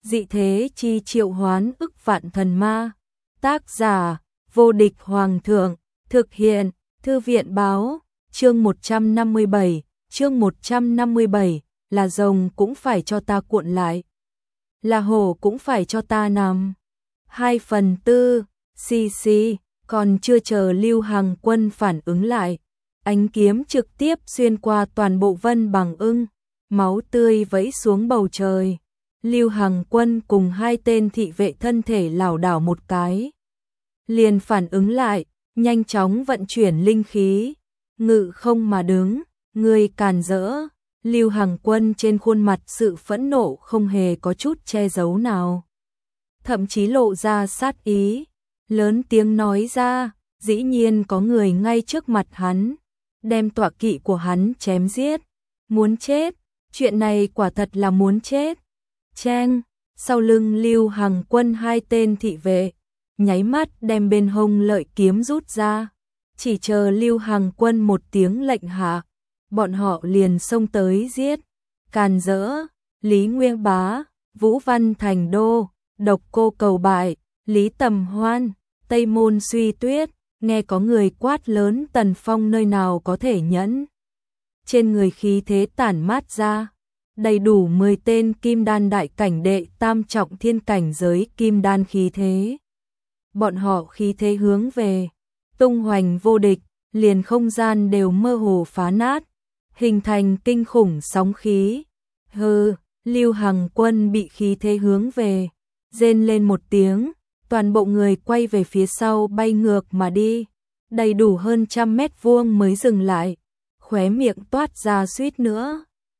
dị thế chi triệu hoán ức vạn thần ma. Tác giả, vô địch hoàng thượng, thực hiện, thư viện báo, chương 157, là rồng cũng phải cho ta cuộn lại, là hổ cũng phải cho ta nằm. 2/4, xì, còn chưa chờ Lưu Hằng Quân phản ứng lại, ánh kiếm trực tiếp xuyên qua toàn bộ Vân Bằng Ưng, máu tươi vẫy xuống bầu trời. Lưu Hằng Quân cùng hai tên thị vệ thân thể lảo đảo một cái, liền phản ứng lại, nhanh chóng vận chuyển linh khí, ngự không mà đứng, người càn rỡ. Lưu Hằng Quân trên khuôn mặt sự phẫn nộ không hề có chút che giấu nào, thậm chí lộ ra sát ý, lớn tiếng nói ra, dĩ nhiên có người ngay trước mặt hắn, đem tọa kỵ của hắn chém giết, muốn chết, chuyện này quả thật là muốn chết. Cheng, sau lưng Lưu Hằng Quân hai tên thị vệ, nháy mắt đem bên hông lợi kiếm rút ra, chỉ chờ Lưu Hằng Quân một tiếng lệnh hạ, bọn họ liền xông tới giết. Càn rỡ, Lý Nguyên Bá, Vũ Văn Thành Đô, Độc Cô Cầu Bại, Lý Tầm Hoan, Tây Môn Suy Tuyết, nghe có người quát lớn Tần Phong nơi nào có thể nhẫn. Trên người khí thế tản mát ra, đầy đủ 10 tên kim đan đại cảnh đệ tam trọng thiên cảnh giới kim đan khí thế. Bọn họ khí thế hướng về, tung hoành vô địch, liền không gian đều mơ hồ phá nát, hình thành kinh khủng sóng khí. Hừ, Lưu Hằng Quân bị khí thế hướng về, rên lên một tiếng, toàn bộ người quay về phía sau bay ngược mà đi, đầy đủ hơn 100 mét vuông mới dừng lại, khóe miệng toát ra suýt nữa.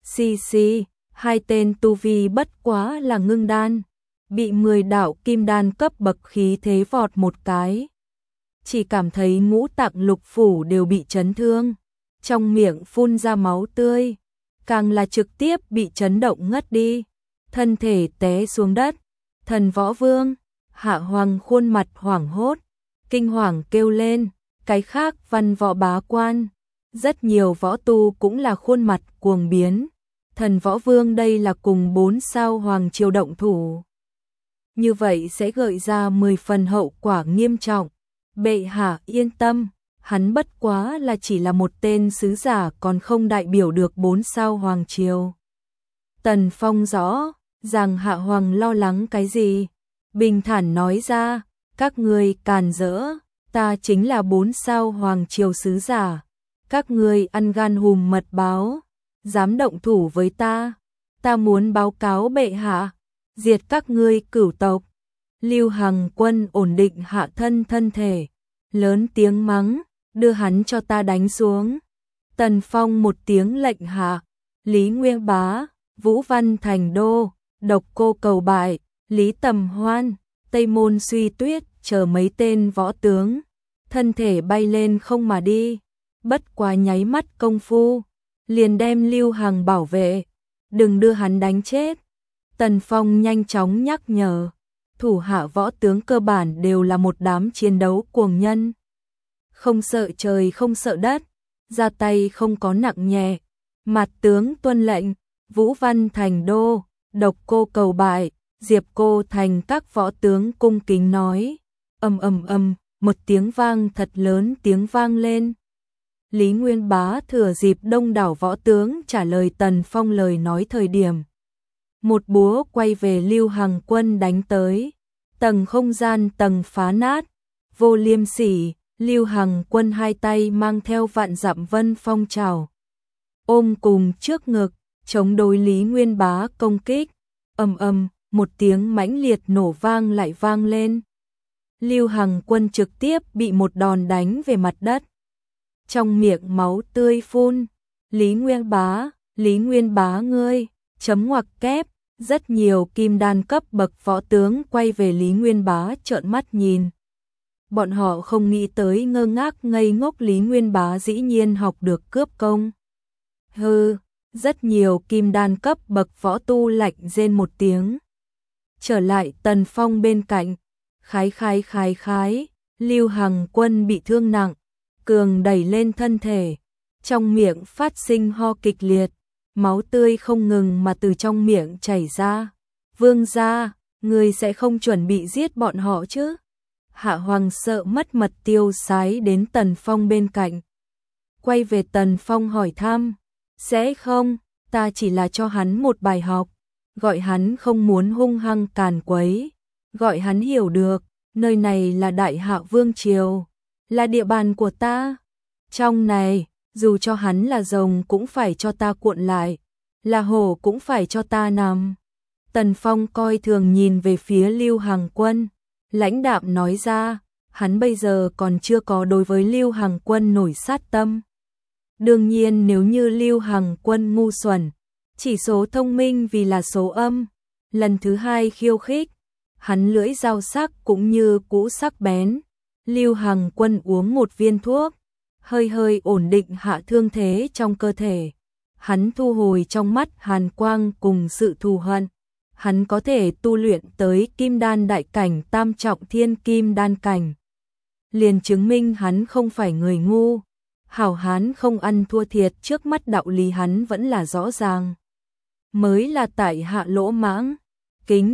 Xì, hai tên tu vi bất quá là ngưng đan, bị 10 đạo kim đan cấp bậc khí thế vọt một cái, chỉ cảm thấy ngũ tạng lục phủ đều bị chấn thương, trong miệng phun ra máu tươi, càng là trực tiếp bị chấn động ngất đi, thân thể té xuống đất. Thần Võ Vương, Hạ Hoàng khuôn mặt hoảng hốt, kinh hoàng kêu lên, cái khác văn võ bá quan, rất nhiều võ tu cũng là khuôn mặt cuồng biến. Thần Võ Vương đây là cùng 4 sao hoàng triều động thủ, như vậy sẽ gợi ra 10 phần hậu quả nghiêm trọng. Bệ hạ yên tâm, hắn bất quá là chỉ là một tên sứ giả còn không đại biểu được 4 sao hoàng triều. Tần Phong rõ ràng Hạ Hoàng lo lắng cái gì, bình thản nói ra, các ngươi càn rỡ, ta chính là 4 sao hoàng triều sứ giả, các ngươi ăn gan hùm mật báo, dám động thủ với ta muốn báo cáo bệ hạ, diệt các ngươi cửu tộc. Lưu Hằng Quân ổn định hạ thân thể, lớn tiếng mắng, đưa hắn cho ta đánh xuống. Tần Phong một tiếng lệnh hạ, Lý Nguyên Bá, Vũ Văn Thành Đô, Độc Cô Cầu Bại, Lý Tầm Hoan, Tây Môn Suy Tuyết chờ mấy tên võ tướng, thân thể bay lên không mà đi, bất quá nháy mắt công phu, liền đem Lưu Hằng bảo vệ, đừng đưa hắn đánh chết. Tần Phong nhanh chóng nhắc nhở, thủ hạ võ tướng cơ bản đều là một đám chiến đấu cuồng nhân, không sợ trời không sợ đất, ra tay không có nặng nhẹ. Mặt tướng tuân lệnh. Vũ Văn Thành Đô, Độc Cô Cầu Bại, Diệp Cô Thành các võ tướng cung kính nói. Ầm, một tiếng vang thật lớn tiếng vang lên. Lý Nguyên Bá thừa dịp đông đảo võ tướng trả lời Tần Phong lời nói thời điểm, một búa quay về Lưu Hằng Quân đánh tới, tầng không gian tầng phá nát, vô liêm sỉ. Lưu Hằng Quân hai tay mang theo vạn dặm vân phong trào, ôm cùng trước ngực, chống đối Lý Nguyên Bá công kích. Ầm, một tiếng mãnh liệt nổ vang lại vang lên. Lưu Hằng Quân trực tiếp bị một đòn đánh về mặt đất, trong miệng máu tươi phun. Lý Nguyên Bá ngươi, chấm ngoặc kép, rất nhiều kim đan cấp bậc võ tướng quay về Lý Nguyên Bá trợn mắt nhìn. Bọn họ không nghĩ tới ngơ ngác ngây ngốc Lý Nguyên Bá dĩ nhiên học được cướp công. Hừ, rất nhiều kim đan cấp bậc võ tu lạnh rên một tiếng. Trở lại Tần Phong bên cạnh, khái, Lưu Hằng Quân bị thương nặng, cường đẩy lên thân thể, trong miệng phát sinh ho kịch liệt, máu tươi không ngừng mà từ trong miệng chảy ra, Vương gia, người sẽ không chuẩn bị giết bọn họ chứ? Hạ Hoàng sợ mất mật tiêu sái đến Tần Phong bên cạnh. Quay về Tần Phong hỏi thăm, sẽ không, ta chỉ là cho hắn một bài học, gọi hắn không muốn hung hăng càn quấy, gọi hắn hiểu được, nơi này là Đại Hạ Vương Triều, là địa bàn của ta. Trong này, dù cho hắn là rồng cũng phải cho ta cuộn lại, là hổ cũng phải cho ta nằm. Tần Phong coi thường nhìn về phía Lưu Hằng Quân, lãnh đạm nói ra, hắn bây giờ còn chưa có đối với Lưu Hằng Quân nổi sát tâm. Đương nhiên nếu như Lưu Hằng Quân ngu xuẩn, chỉ số thông minh vì là số âm, lần thứ hai khiêu khích, hắn lưỡi dao sắc cũng như cũ sắc bén. Lưu Hằng Quân uống một viên thuốc, hơi hơi ổn định hạ thương thế trong cơ thể. Hắn thu hồi trong mắt hàn quang cùng sự thù hận. Hắn có thể tu luyện tới kim đan đại cảnh tam trọng thiên kim đan cảnh. Liền chứng minh hắn không phải người ngu. Hảo hán không ăn thua thiệt, trước mắt đạo lý hắn vẫn là rõ ràng. Mới là tại hạ lỗ mãng. Kính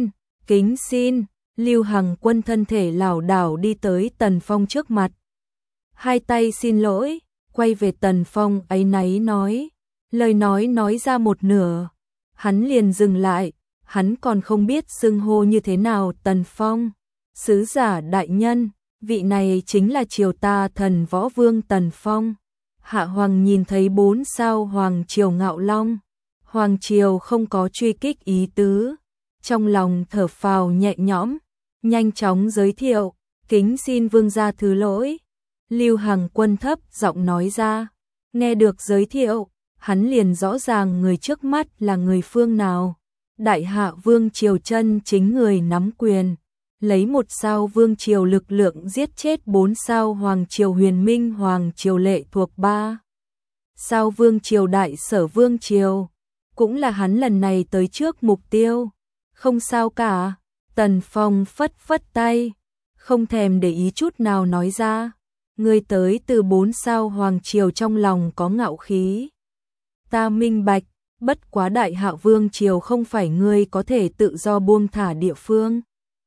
xin. Lưu Hằng Quân thân thể lảo đảo đi tới Tần Phong trước mặt. Hai tay xin lỗi, quay về Tần Phong áy náy nói. Lời nói ra một nửa, hắn liền dừng lại, hắn còn không biết xưng hô như thế nào. Tần Phong, sứ giả đại nhân, vị này chính là triều ta Thần Võ Vương Tần Phong. Hạ Hoàng nhìn thấy 4 sao Hoàng Triều Ngạo Long, Hoàng Triều không có truy kích ý tứ, trong lòng thở phào nhẹ nhõm, nhanh chóng giới thiệu, kính xin vương gia thứ lỗi. Lưu Hằng Quân thấp giọng nói ra, nghe được giới thiệu, hắn liền rõ ràng người trước mắt là người phương nào. Đại Hạ Vương Triều chân chính người nắm quyền, lấy 1 sao Vương Triều lực lượng giết chết 4 sao Hoàng Triều Huyền Minh Hoàng Triều lệ thuộc 3 sao Vương Triều Đại Sở Vương Triều, cũng là hắn lần này tới trước mục tiêu. Không sao cả, Tần Phong phất phất tay, không thèm để ý chút nào nói ra, ngươi tới từ 4 sao Hoàng Triều trong lòng có ngạo khí. Ta minh bạch, bất quá Đại Hạ Vương Triều không phải ngươi có thể tự do buông thả địa phương.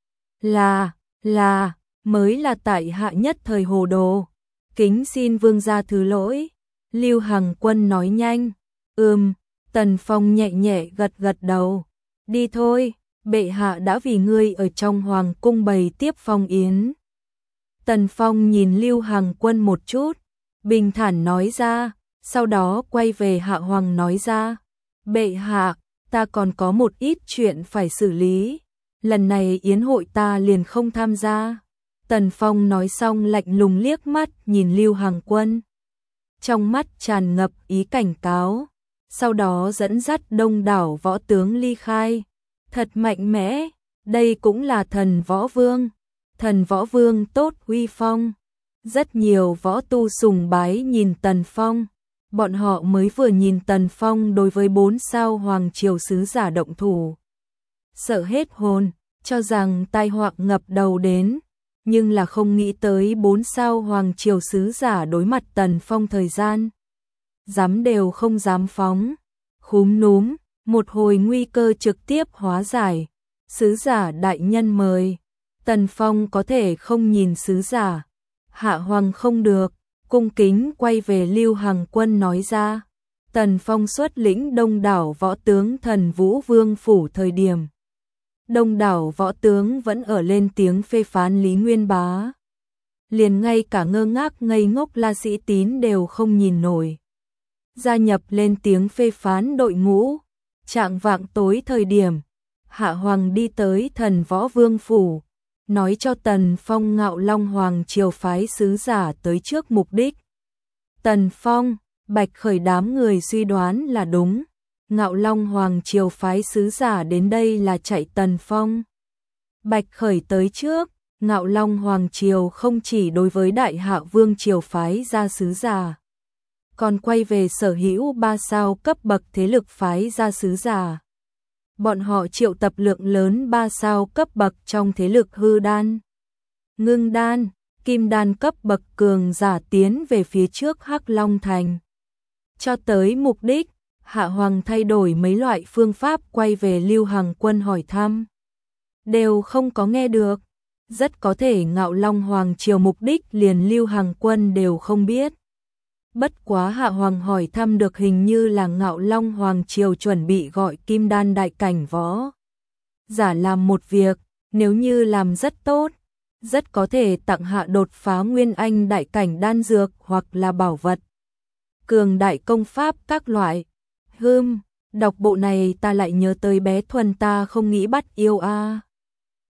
Là, mới là tại hạ nhất thời hồ đồ. Kính xin vương gia thứ lỗi. Lưu Hằng Quân nói nhanh. Tần Phong nhẹ nhẹ gật đầu. Đi thôi, bệ hạ đã vì ngươi ở trong hoàng cung bày tiếp phong yến. Tần Phong nhìn Lưu Hằng Quân một chút, bình thản nói ra, sau đó quay về Hạ Hoàng nói ra, bệ hạ, ta còn có một ít chuyện phải xử lý, lần này yến hội ta liền không tham gia. Tần Phong nói xong lạnh lùng liếc mắt nhìn Lưu Hằng Quân, trong mắt tràn ngập ý cảnh cáo, sau đó dẫn dắt đông đảo võ tướng ly khai. Thật mạnh mẽ, đây cũng là Thần Võ Vương. Thần Võ Vương tốt uy phong. Rất nhiều võ tu sùng bái nhìn Tần Phong. Bọn họ mới vừa nhìn Tần Phong đối với 4 sao Hoàng Triều sứ giả động thủ, sợ hết hồn, cho rằng tai họa ngập đầu đến, nhưng là không nghĩ tới 4 sao Hoàng Triều sứ giả đối mặt Tần Phong thời gian dám đều không dám phóng. Khúm núm, một hồi nguy cơ trực tiếp hóa giải. Sứ giả đại nhân mời. Tần Phong có thể không nhìn sứ giả. Hạ Hoàng không được, cung kính quay về Lưu Hằng Quân nói ra. Tần Phong xuất lĩnh đông đảo võ tướng Thần Vũ Vương phủ thời điểm. Đông đảo võ tướng vẫn ở lên tiếng phê phán Lý Nguyên Bá. Liền ngay cả ngơ ngác ngây ngốc La Sĩ Tín đều không nhìn nổi. Gia nhập lên tiếng phê phán đội ngũ. Trạng vạng tối thời điểm, Hạ Hoàng đi tới Thần Võ Vương phủ, nói cho Tần Phong Ngạo Long Hoàng Triều phái sứ giả tới trước mục đích. Tần Phong, Bạch Khởi đám người suy đoán là đúng, Ngạo Long Hoàng Triều phái sứ giả đến đây là chạy Tần Phong. Bạch Khởi tới trước, Ngạo Long Hoàng Triều không chỉ đối với Đại Hạ Vương Triều phái ra sứ giả, còn quay về sở hữu 3 sao cấp bậc thế lực phái ra sứ giả. Bọn họ triệu tập lượng lớn 3 sao cấp bậc trong thế lực hư đan, ngưng đan, kim đan cấp bậc cường giả tiến về phía trước Hắc Long Thành. Cho tới mục đích, Hạ Hoàng thay đổi mấy loại phương pháp quay về Lưu Hằng Quân hỏi thăm. Đều không có nghe được. Rất có thể Ngạo Long Hoàng triều mục đích liền Lưu Hằng Quân đều không biết. Bất quá Hạ Hoàng hỏi thăm được hình như là Ngạo Long Hoàng triều chuẩn bị gọi Kim Đan đại cảnh võ giả làm một việc, nếu như làm rất tốt, rất có thể tặng hạ đột phá Nguyên Anh đại cảnh đan dược hoặc là bảo vật. Cường đại công pháp các loại. Đọc bộ này ta lại nhớ tới bé Thuần ta không nghĩ bắt yêu a.